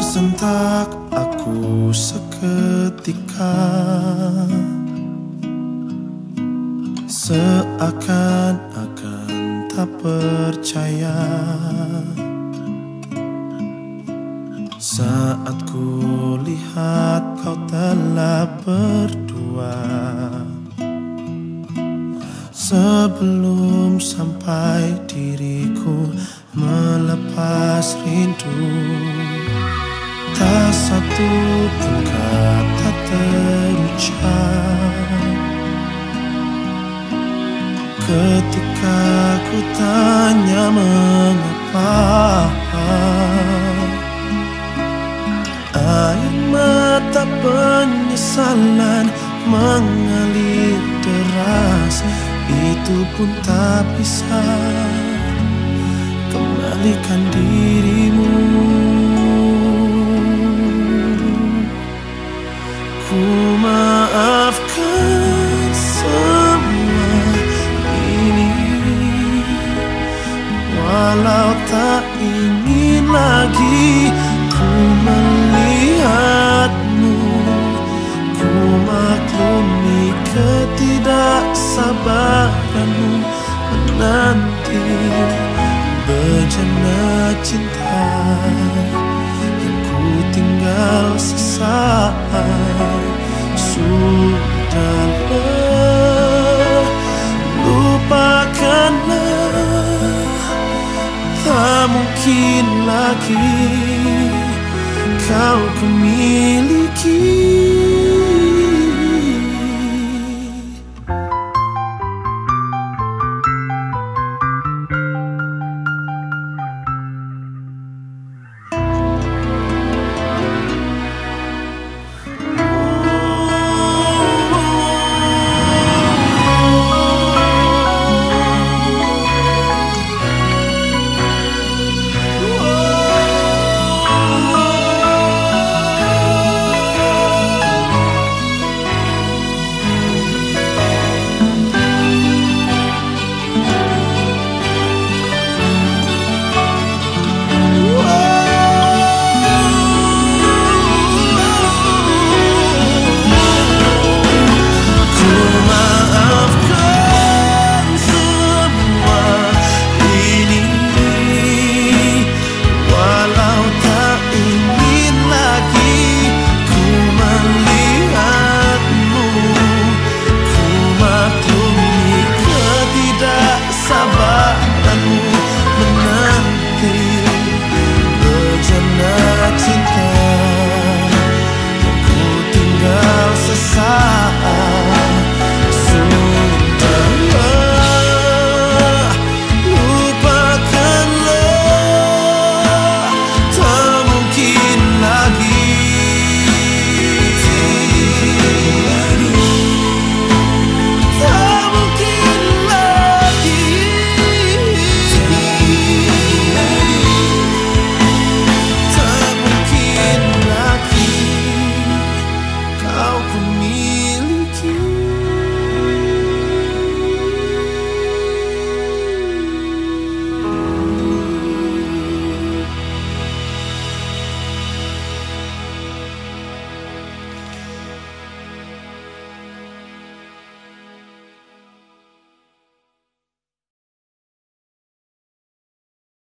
Sentak aku seketika, seakan-akan tak percaya saat ku lihat kau telah berdua. Sebelum sampai diriku melepas rindu, tak satu pun kata terucap. Ketika ku tanya mengapa, air mata penyesalan mengalir deras. Itu pun tak bisa kembalikan dirimu. Ku maafkan semua ini, walau tak ingin lagi ku melihatmu. Ku maklumi ketidaksabaranmu menanti bejana cinta yang ku tinggal sesaat. Sudahlah, lupakanlah, tak mungkin lagi kau ku miliki.